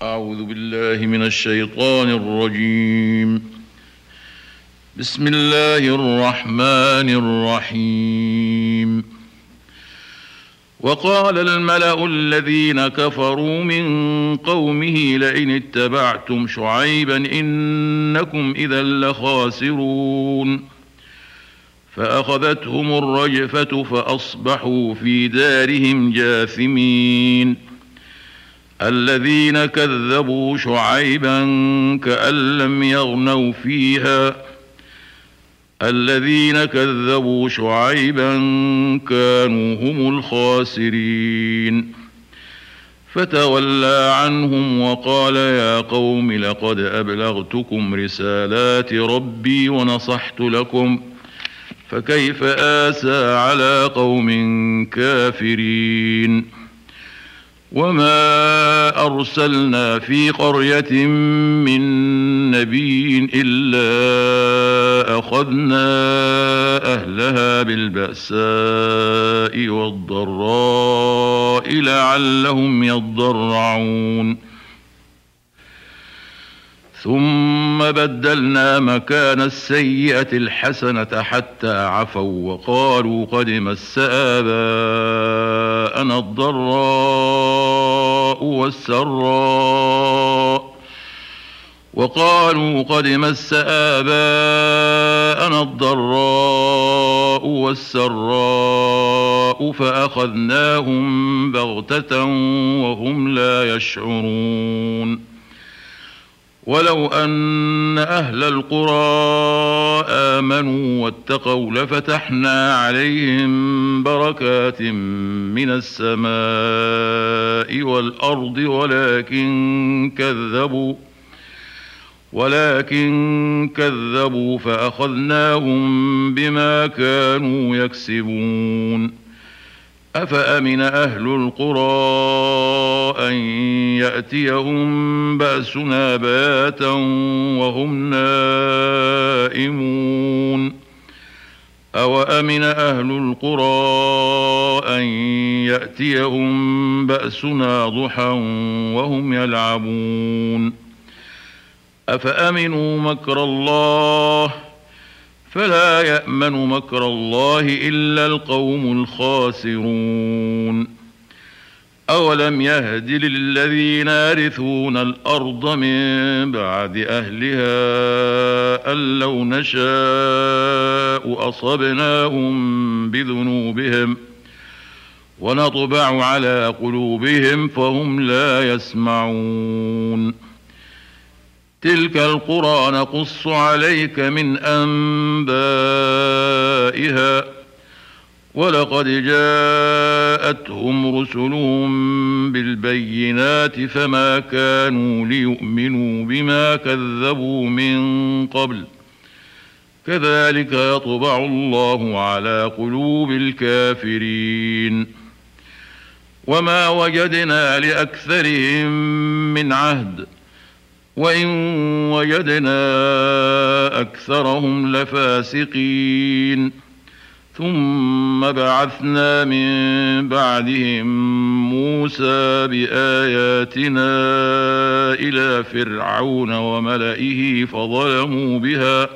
أعوذ بالله من الشيطان الرجيم. بسم الله الرحمن الرحيم. وقال الملأ الذين كفروا من قومه لئن اتبعتم شعيبا إنكم إذا لخاسرون فأخذتهم الرجفة فأصبحوا في دارهم جاثمين. الذين كذبوا شعيبا كأن لم يغنوا فيها الذين كذبوا شعيبا كانوا هم الخاسرين. فتولى عنهم وقال يا قوم لقد أبلغتكم رسالات ربي ونصحت لكم فكيف آسى على قوم كافرين. وما أرسلنا في قرية من نبي إلا أخذنا أهلها بالبأساء والضراء لعلهم يضرعون. ثم بدلنا مكان السيئة الحسنة حتى عفوا وقالوا قد مس آباءنا الضراء والسراء فأخذناهم بغتة وهم لا يشعرون. ولو أن أهل القرى آمنوا واتقوا لفتحنا عليهم بركات من السماء والأرض ولكن كذبوا فأخذناهم بما كانوا يكسبون. أفأمن أهل القرى أن يأتيهم بأسنا بياتا وهم نائمون أوأمن أهل القرى أن يأتيهم بأسنا ضحى وهم يلعبون. أفأمنوا مكر الله فلا يأمن مكر الله إلا القوم الخاسرون. أولم يهد للذين يرثون الأرض من بعد أهلها أن لو نشاء أصبناهم بذنوبهم ونطبع على قلوبهم فهم لا يسمعون. تلك القرى نقص عليك من أنبائها ولقد جاءتهم رسلهم بالبينات فما كانوا ليؤمنوا بما كذبوا من قبل كذلك يطبع الله على قلوب الكافرين. وما وجدنا لأكثرهم من عهد وإن وجدنا أكثرهم لفاسقين. ثم بعثنا من بعدهم موسى بآياتنا إلى فرعون وملئه فظلموا بها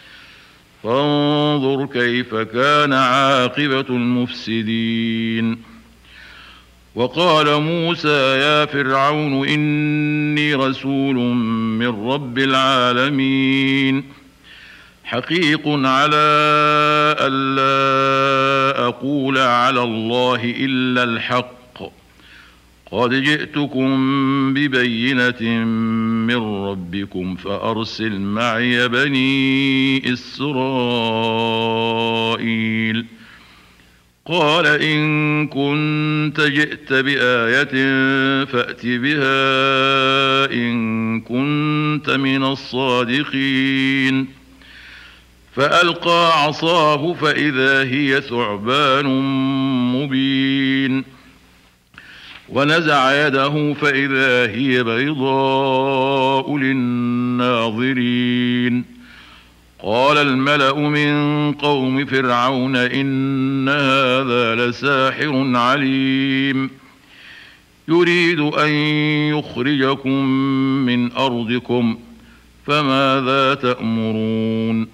فانظر كيف كان عاقبة المفسدين. وقال موسى يا فرعون إني رسول من رب العالمين حقيق على ألا أقول على الله إلا الحق قد جئتكم ببينة من ربكم فأرسل معي بني إسرائيل. قال إن كنت جئت بآية فأت بها إن كنت من الصادقين. فألقى عصاه فإذا هي ثعبان مبين ونزع يده فإذا هي بيضاء للناظرين. قال الملأ من قوم فرعون إن هذا لساحر عليم يريد أن يخرجكم من أرضكم فماذا تأمرون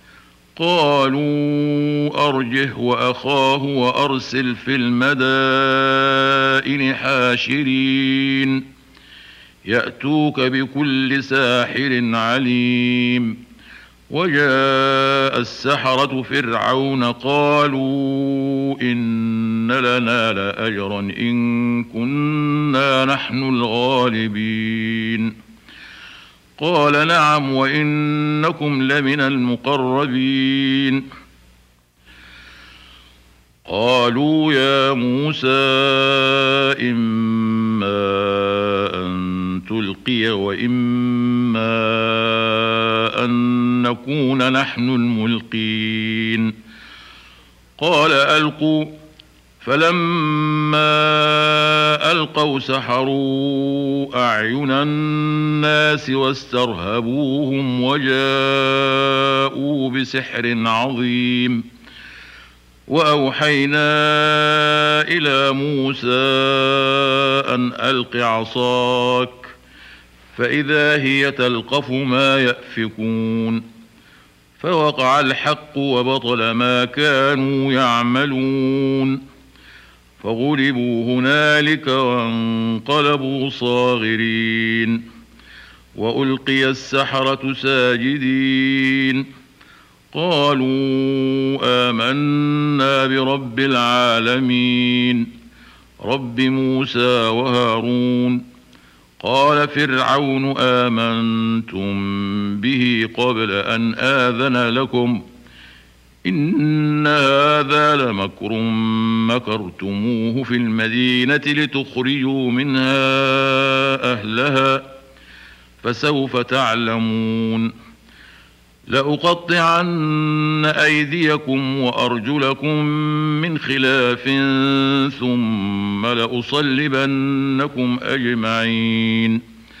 قالوا أرجه وأخاه وأرسل في المدائن حاشرين يأتوك بكل ساحر عليم وجاء السحرة فرعون قالوا إن لنا لأجرا إن كنا نحن الغالبين قال نعم وإنكم لمن المقربين قالوا يا موسى إما أن تلقي وإما أن نكون نحن الملقين قال ألقوا فلما ألقوا سحروا أعين الناس واسترهبوهم وجاءوا بسحر عظيم وأوحينا إلى موسى أن ألق عصاك فإذا هي تلقف ما يأفكون فوقع الحق وبطل ما كانوا يعملون فغلبوا هنالك وانقلبوا صاغرين وألقي السحرة ساجدين قالوا آمنا برب العالمين رب موسى وهارون قال فرعون آمنتم به قبل أن آذن لكم إن هذا لمكر مكرتموه في المدينة لتخرجوا منها أهلها فسوف تعلمون لأقطعن أيديكم وأرجلكم من خلاف ثم لأصلبنكم أجمعين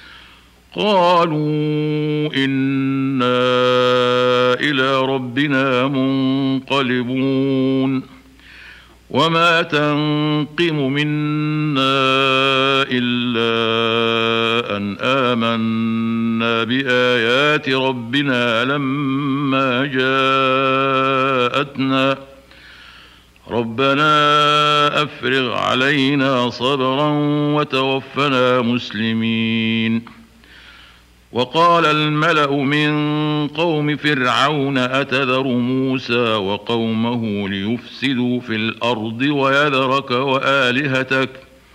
قالوا إنا إلى ربنا منقلبون وما تنقم منا إلا أن آمنا بآيات ربنا لما جاءتنا ربنا أفرغ علينا صبرا وتوفنا مسلمين وقال الملأ من قوم فرعون أتذر موسى وقومه ليفسدوا في الأرض ويذرك وآلهتك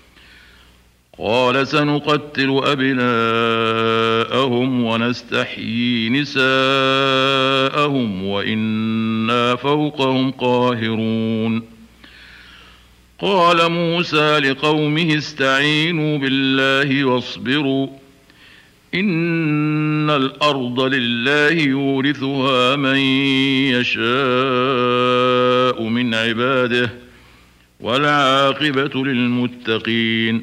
قال سنقتل أبناءهم ونستحيي نساءهم وإنا فوقهم قاهرون قال موسى لقومه استعينوا بالله واصبروا إن الأرض لله يورثها من يشاء من عباده والعاقبة للمتقين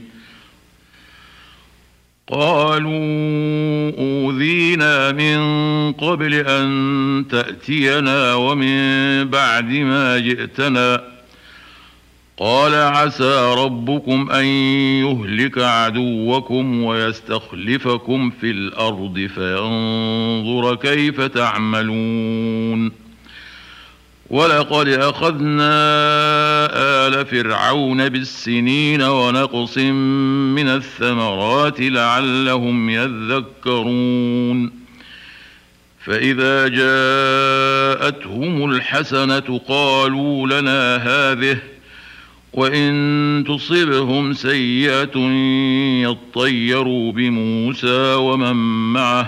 قالوا أوذينا من قبل أن تأتينا ومن بعد ما جئتنا قال عسى ربكم أن يهلك عدوكم ويستخلفكم في الأرض فينظر كيف تعملون ولقد أخذنا آل فرعون بالسنين ونقص من الثمرات لعلهم يذكرون فإذا جاءتهم الحسنة قالوا لنا هذه وإن تصبهم سيئة يطيروا بموسى ومن معه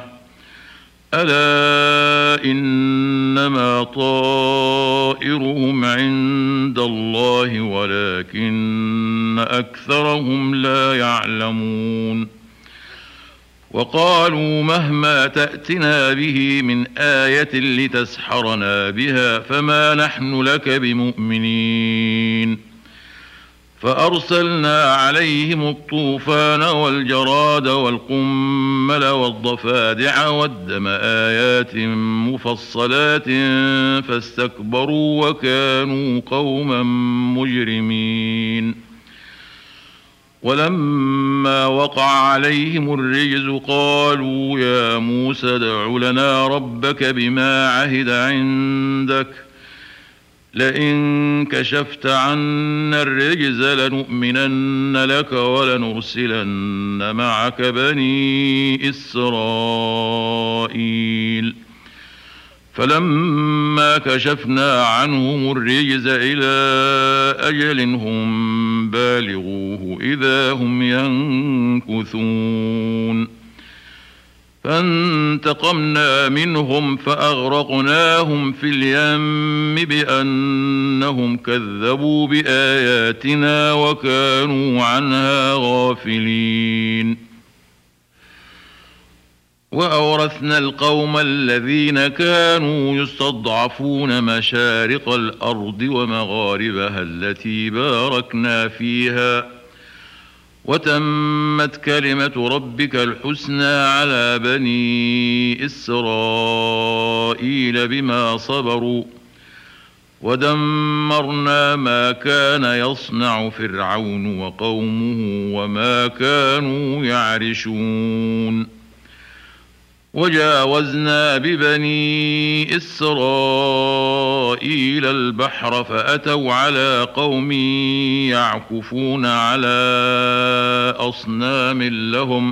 ألا إنما طائرهم عند الله ولكن أكثرهم لا يعلمون وقالوا مهما تأتنا به من آية لتسحرنا بها فما نحن لك بمؤمنين فأرسلنا عليهم الطوفان والجراد والقمل والضفادع والدم آيات مفصلات فاستكبروا وكانوا قوما مجرمين ولما وقع عليهم الرجز قالوا يا موسى ادع لنا ربك بما عهد عندك لئن كشفت عنا الرجز لنؤمنن لك ولنرسلن معك بني إسرائيل فلما كشفنا عنهم الرجز إلى أجل هم بالغوه إذا هم ينكثون فانتقمنا منهم فأغرقناهم في اليم بأنهم كذبوا بآياتنا وكانوا عنها غافلين وأورثنا القوم الذين كانوا يستضعفون مشارق الأرض ومغاربها التي باركنا فيها وتمت كلمة ربك الحسنى على بني إسرائيل بما صبروا ودمرنا ما كان يصنع فرعون وقومه وما كانوا يعرشون وجاوزنا ببني إسرائيل البحر فأتوا على قوم يعكفون على أصنام لهم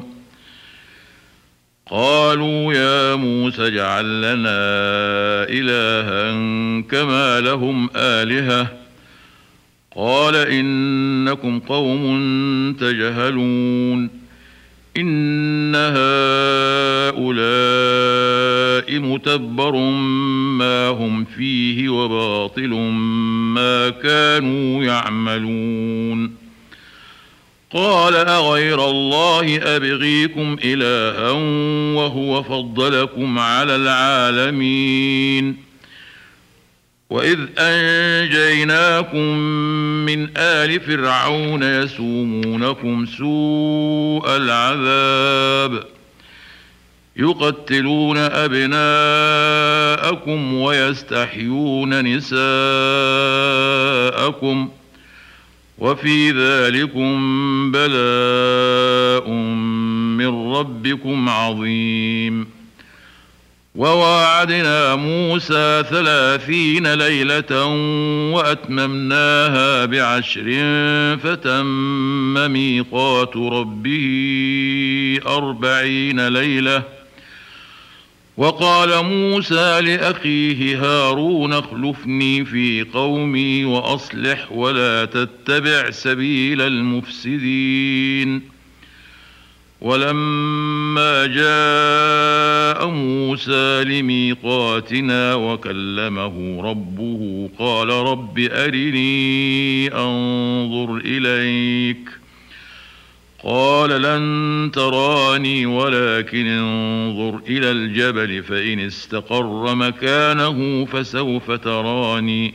قالوا يا موسى اجعل لنا إلها كما لهم آلهة قال إنكم قوم تجهلون إن هؤلاء متبر ما هم فيه وباطل ما كانوا يعملون قال أغير الله أبغيكم إلها وهو فضلكم على العالمين وإذ أنجيناكم من آل فرعون يسومونكم سوء العذاب يقتلون أبناءكم ويستحيون نساءكم وفي ذلكم بلاء من ربكم عظيم وواعدنا موسى 30 ليلة وأتممناها ب10 فتم ميقات ربه 40 ليلة وقال موسى لأخيه هارون اخلفني في قومي وأصلح ولا تتبع سبيل المفسدين ولما جاء موسى لميقاتنا وكلمه ربه قال رب أرني أنظر إليك قال لن تراني ولكن انظر إلى الجبل فإن استقر مكانه فسوف تراني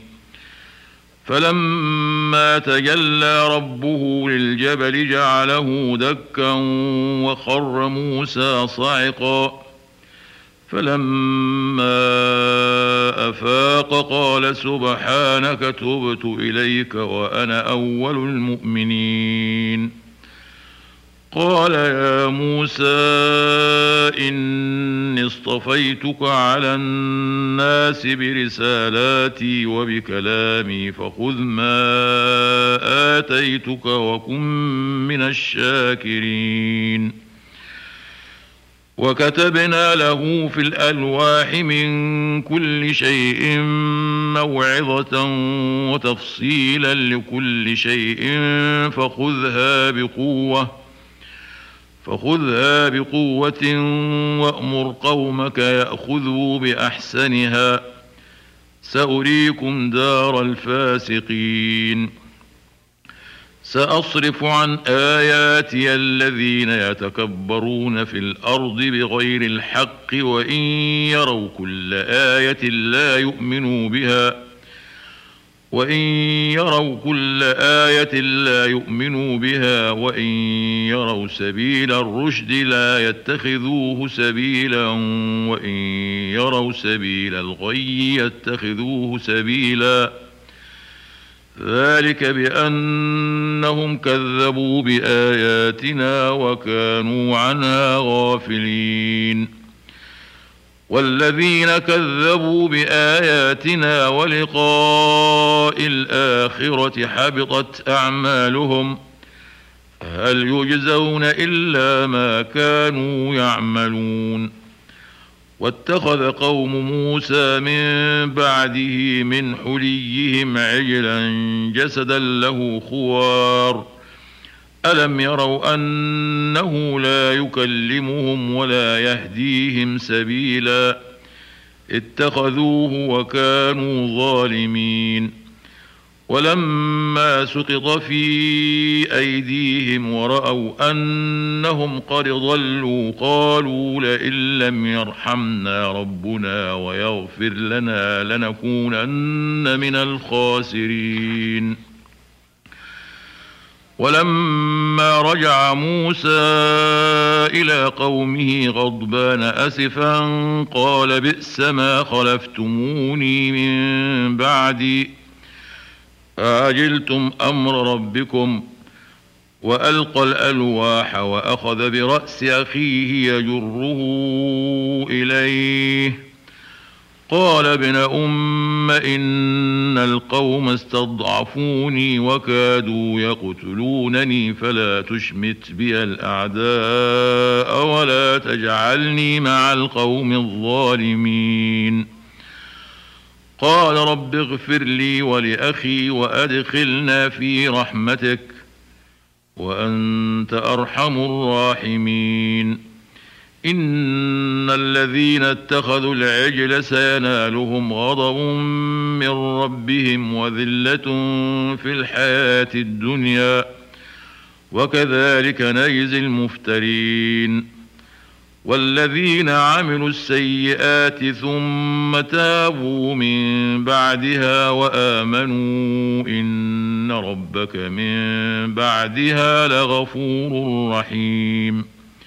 فلما تجلى ربه للجبل جعله دكا وخر موسى صعقا فلما أفاق قال سبحانك تبت إليك وأنا أول المؤمنين قال يا موسى إني اصطفيتك على الناس برسالاتي وبكلامي فخذ ما آتيتك وكن من الشاكرين وكتبنا له في الألواح من كل شيء موعظة وتفصيلا لكل شيء فخذها بقوة وأمر قومك يأخذوا بأحسنها سأريكم دار الفاسقين سأصرف عن آياتي الذين يتكبرون في الأرض بغير الحق وإن يروا كل آية لا يؤمنوا بها وإن يروا سبيل الرشد لا يتخذوه سبيلا وإن يروا سبيل الغي يتخذوه سبيلا ذلك بأنهم كذبوا بآياتنا وكانوا عنها غافلين. والذين كذبوا بآياتنا ولقاء الآخرة حبطت أعمالهم هل يجزون إلا ما كانوا يعملون. واتخذ قوم موسى من بعده من حليهم عجلا جسدا له خوار ألم يروا أنه لا يكلمهم ولا يهديهم سبيلا اتخذوه وكانوا ظالمين. ولما سقط في أيديهم ورأوا أنهم قد ضلوا قالوا لئن لم يرحمنا ربنا ويغفر لنا لنكونن من الخاسرين. ولما رجع موسى إلى قومه غضبان أسفا قال بئس ما خلفتموني من بعدي أعجلتم أمر ربكم. وألقى الألواح وأخذ برأس أخيه يجره إليه قال ابن أم إن القوم استضعفوني وكادوا يقتلونني فلا تشمت بي الأعداء ولا تجعلني مع القوم الظالمين. قال رب اغفر لي ولأخي وأدخلنا في رحمتك وأنت أرحم الراحمين. إن الذين اتخذوا العجل سينالهم غضب من ربهم وذلة في الحياة الدنيا وكذلك نجزي المفترين. والذين عملوا السيئات ثم تابوا من بعدها وآمنوا إن ربك من بعدها لغفور رحيم.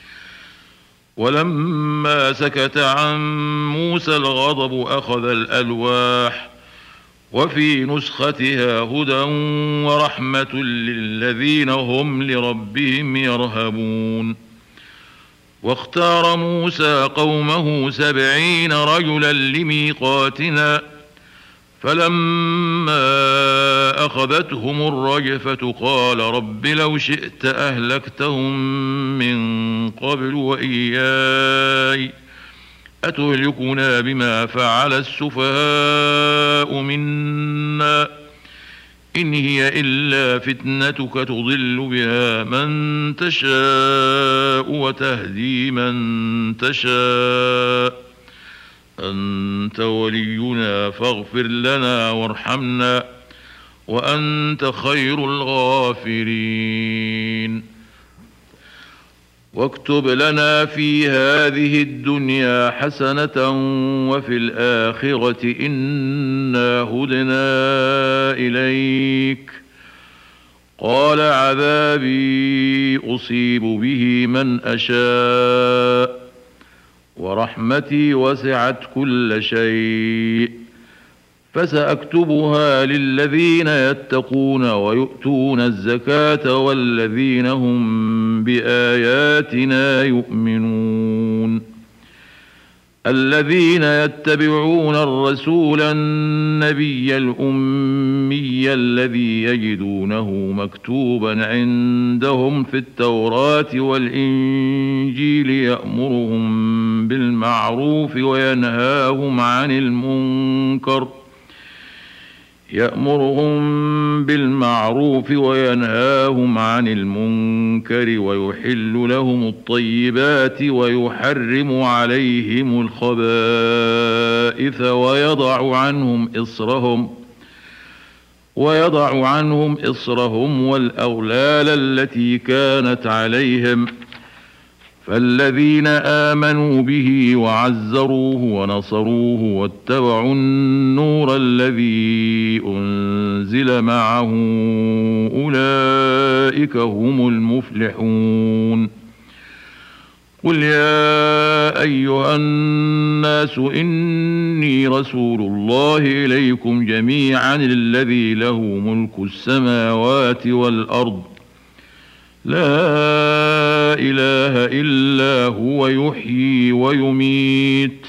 ولما سكت عن موسى الغضب أخذ الألواح وفي نسختها هدى ورحمة للذين هم لربهم يرهبون. واختار موسى قومه 70 رجلا لميقاتنا فلما أخذتهم الرجفة قال رب لو شئت أهلكتهم من قبل وإياي أتهلكنا بما فعل السفهاء منا إن هي إلا فتنتك تضل بها من تشاء وتهدي من تشاء أنت ولينا فاغفر لنا وارحمنا وأنت خير الغافرين. واكتب لنا في هذه الدنيا حسنة وفي الآخرة إنا هدنا إليك. قال عذابي أصيب به من أشاء ورحمتي وسعت كل شيء فسأكتبها للذين يتقون ويؤتون الزكاة والذين هم بآياتنا يؤمنون. الذين يتبعون الرسول النبي الأمي الذي يجدونه مكتوبا عندهم في التوراة والإنجيل يأمرهم بالمعروف وينهاهم عن المنكر ويحل لهم الطيبات ويحرم عليهم الخبائث ويضع عنهم إصرهم والأغلال التي كانت عليهم. فالذين آمنوا به وعزروه ونصروه واتبعوا النور الذي أنزل معه أولئك هم المفلحون. قل يا أيها الناس إني رسول الله إليكم جميعا الذي له ملك السماوات والأرض لا إله إلا هو يحيي ويميت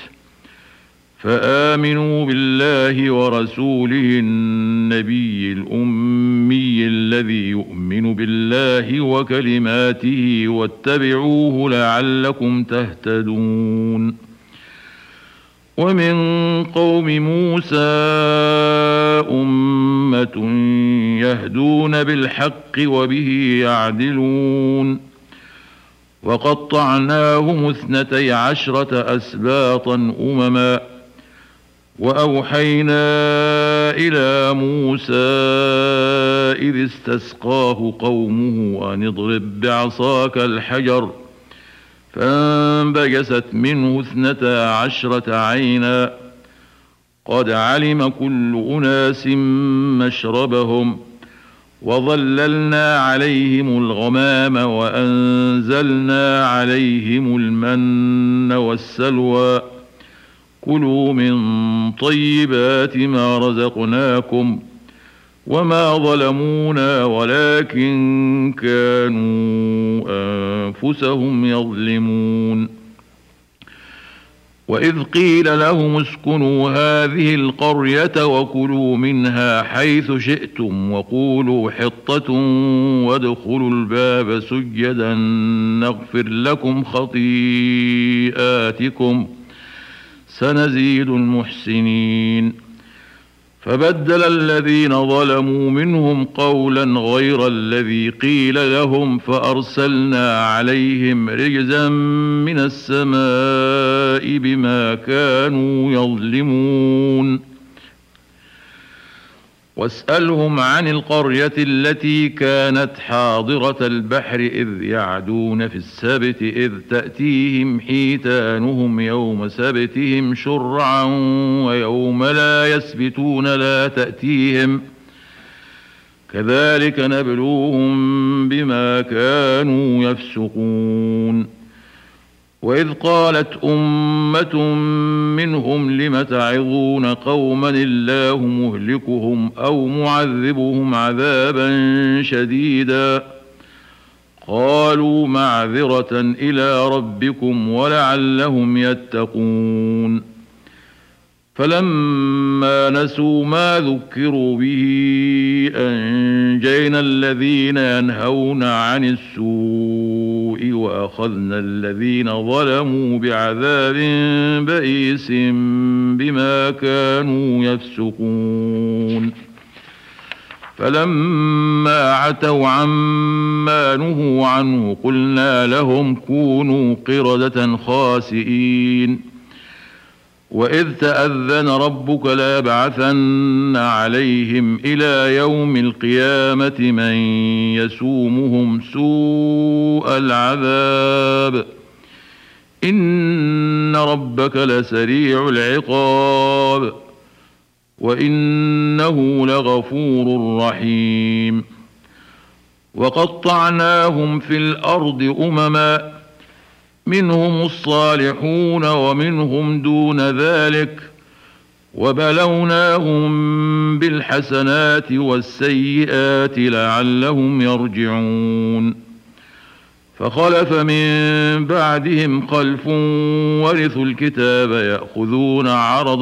فآمنوا بالله ورسوله النبي الأمي الذي يؤمن بالله وكلماته واتبعوه لعلكم تهتدون ومن قوم موسى أمة يهدون بالحق وبه يعدلون وقطعناهم 12 أسباطا أمما وأوحينا إلى موسى إذ استسقاه قومه أن اضرب بعصاك الحجر فانبجست منه 12 عينا قد علم كل أناس مشربهم وظللنا عليهم الغمام وأنزلنا عليهم المن والسلوى كلوا من طيبات ما رزقناكم وما ظلمونا ولكن كانوا أنفسهم يظلمون وإذ قيل لهم اسكنوا هذه القرية وكلوا منها حيث شئتم وقولوا حطة وادخلوا الباب سجدا نغفر لكم خطيئاتكم سنزيد المحسنين فبدل الذين ظلموا منهم قولا غير الذي قيل لهم فأرسلنا عليهم رجزا من السماء بما كانوا يظلمون واسألهم عن القرية التي كانت حاضرة البحر إذ يعدون في السبت إذ تأتيهم حيتانهم يوم سبتهم شرعا ويوم لا يسبتون لا تأتيهم كذلك نبلوهم بما كانوا يفسقون وإذ قالت أمة منهم لم تعظون قوما الله مهلكهم أو معذبهم عذابا شديدا قالوا معذرة إلى ربكم ولعلهم يتقون فلما نسوا ما ذكروا به أنجينا الذين ينهون عن السوء وأخذنا الذين ظلموا بعذاب بئيس بما كانوا يفسقون فلما عتوا عما نهوا عنه قلنا لهم كونوا قردة خاسئين وإذ تأذن ربك ليبعثن عليهم إلى يوم القيامة من يسومهم سوء العذاب إن ربك لسريع العقاب وإنه لغفور رحيم وقطعناهم في الأرض أمما منهم الصالحون ومنهم دون ذلك وبلوناهم بالحسنات والسيئات لعلهم يرجعون فخلف من بعدهم خلف ورثوا الكتاب يأخذون عرض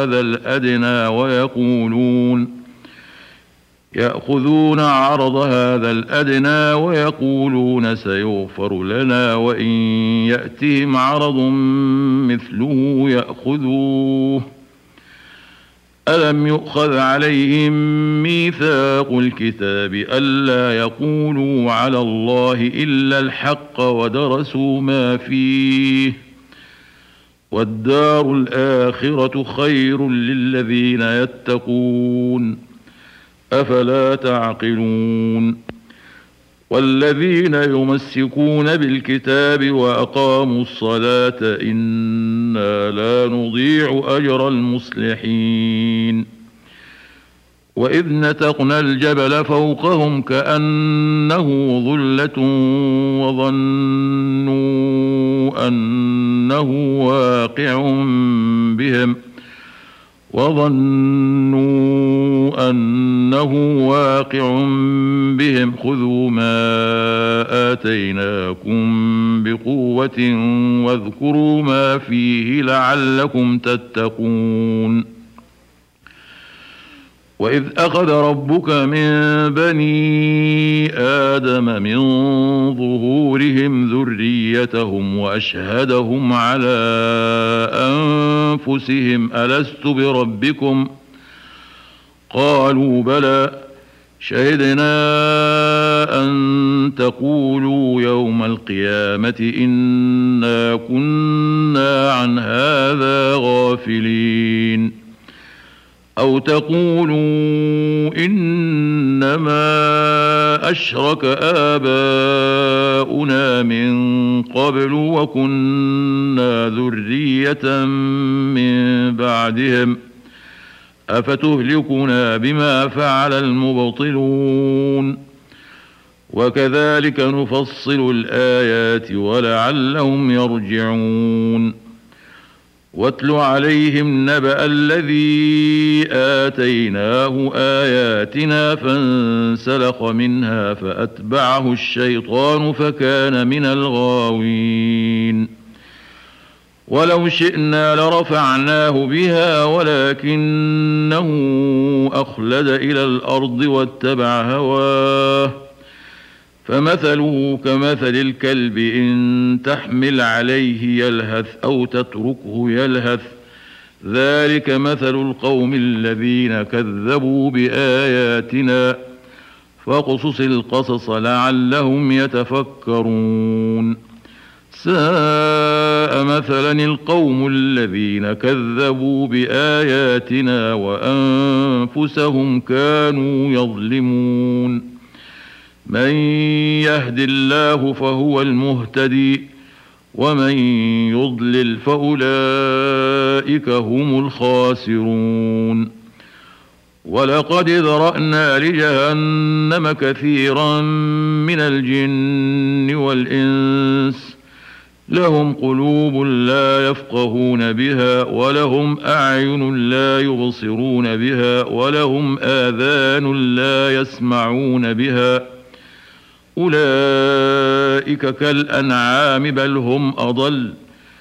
هذا الأدنى ويقولون سيغفر لنا وإن يأتهم عرض مثله يأخذوه ألم يؤخذ عليهم ميثاق الكتاب ألا يقولوا على الله إلا الحق ودرسوا ما فيه والدار الآخرة خير للذين يتقون أفلا تعقلون والذين يمسكون بالكتاب وأقاموا الصلاة إنا لا نضيع أجر المصلحين وإذ نتقنا الجبل فوقهم كأنه ظلة وظنوا أنه واقع بهم خذوا ما آتيناكم بقوة واذكروا ما فيه لعلكم تتقون. وإذ أخذ ربك من بني آدم من ظهورهم ذريتهم وأشهدهم على أنفسهم ألست بربكم قالوا بلى شهدنا أن تقولوا يوم القيامة إنا كنا عن هذا غافلين أو تقولوا إنما أشرك آباؤنا من قبل وكنا ذرية من بعدهم أفتهلكنا بما فعل المبطلون وكذلك نفصل الآيات ولعلهم يرجعون. واتل عليهم نبأ الذي آتيناه آياتنا فانسلخ منها فأتبعه الشيطان فكان من الغاوين. ولو شئنا لرفعناه بها ولكنه أخلد إلى الأرض واتبع هواه فمثله كمثل الكلب إن تحمل عليه يلهث أو تتركه يلهث ذلك مثل القوم الذين كذبوا بآياتنا فاقصص القصص لعلهم يتفكرون. ساء مثلا القوم الذين كذبوا بآياتنا وأنفسهم كانوا يظلمون. من يهد الله فهو المهتدي ومن يضلل فأولئك هم الخاسرون. ولقد ذرأنا لجهنم كثيرا من الجن والإنس لهم قلوب لا يفقهون بها ولهم أعين لا يبصرون بها ولهم آذان لا يسمعون بها أولئك كالأنعام بل هم أضل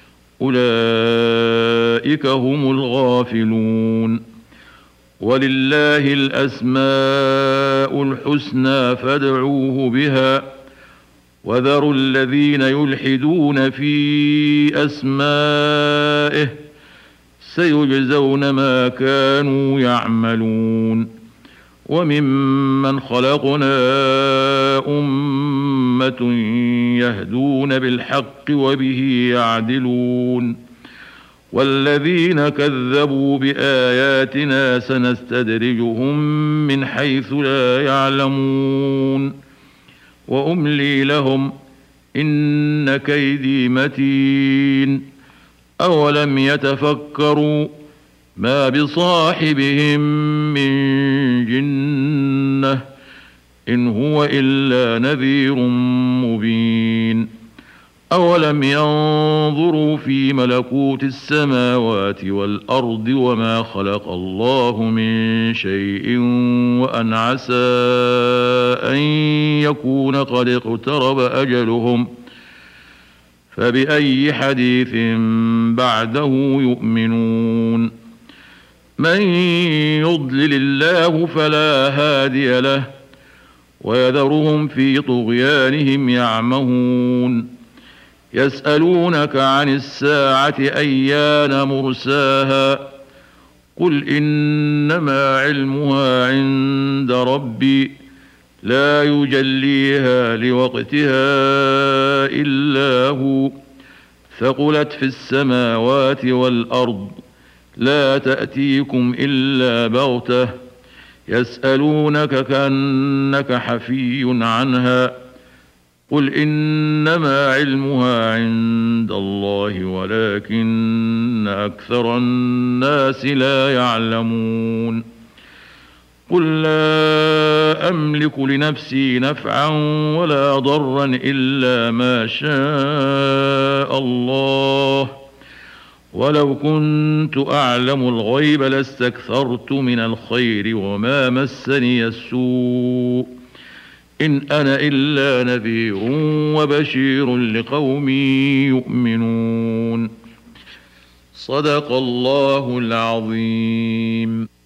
أولئك هم الغافلون. ولله الأسماء الحسنى فادعوه بها وذروا الذين يلحدون في أسمائه سيجزون ما كانوا يعملون. وممن خلقنا أمة يهدون بالحق وبه يعدلون. والذين كذبوا بآياتنا سنستدرجهم من حيث لا يعلمون وأملي لهم إن كيدي متين. أولم يتفكروا ما بصاحبهم من جنة إن هو إلا نذير مبين. أولم ينظروا في ملكوت السماوات والأرض وما خلق الله من شيء وأن عسى أن يكون قد اقترب أجلهم فبأي حديث بعده يؤمنون. من يضلل الله فلا هادي له ويذرهم في طغيانهم يعمهون. يسألونك عن الساعة أيان مرساها قل إنما علمها عند ربي لا يجليها لوقتها إلا هو ثقلت في السماوات والأرض لا تأتيكم إلا بغتة يسألونك كأنك حفي عنها قل إنما علمها عند الله ولكن أكثر الناس لا يعلمون. قل لا أملك لنفسي نفعا ولا ضرا إلا ما شاء الله، ولو كنت أعلم الغيب لاستكثرت من الخير وما مسني السوء، إن أنا إلا نذير وبشير لقوم يؤمنون. صدق الله العظيم.